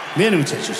Bien, muchachos.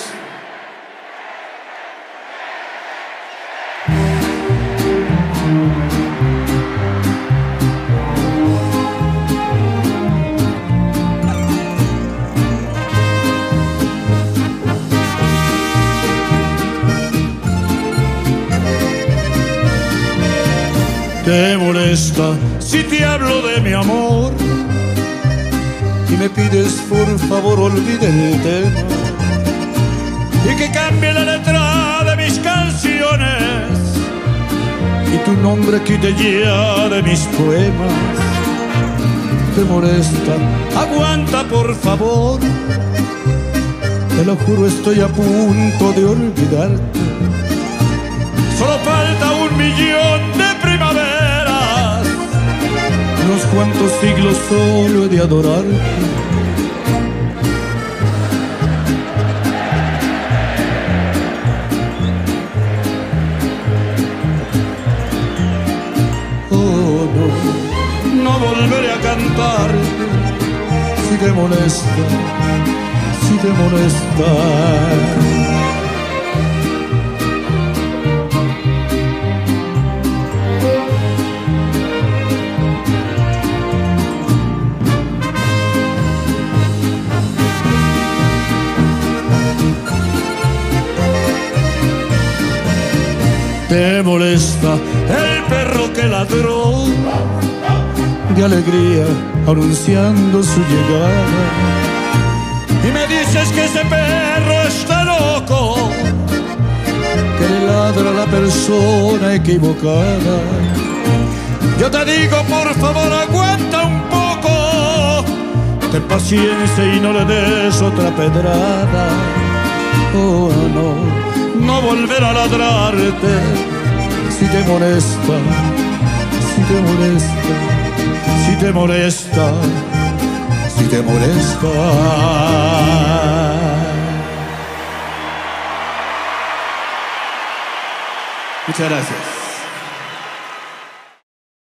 ¿Te molesta si te hablo de mi amor? Y me pides por favor olvide el tema y que cambie la letra de mis canciones y tu nombre quite ya de mis poemas. ¿Te molesta? Aguanta por favor, te lo juro estoy a punto de olvidarte. Solo falta 1.000.000 de primaveras, unos cuantos siglos solo he de adorarte. Oh no, no volveré a cantarte si te molesta, si te molesta. ¿Te molesta el perro que ladró de alegría anunciando su llegada? Y me dices que ese perro está loco, que le ladra a la persona equivocada. Yo te digo, por favor, aguanta un poco, ten paciencia y no le des otra pedrada. Oh no, no volver a ladrarte si te molesta, si te molesta, si te molesta, si te molesta. Muchas gracias.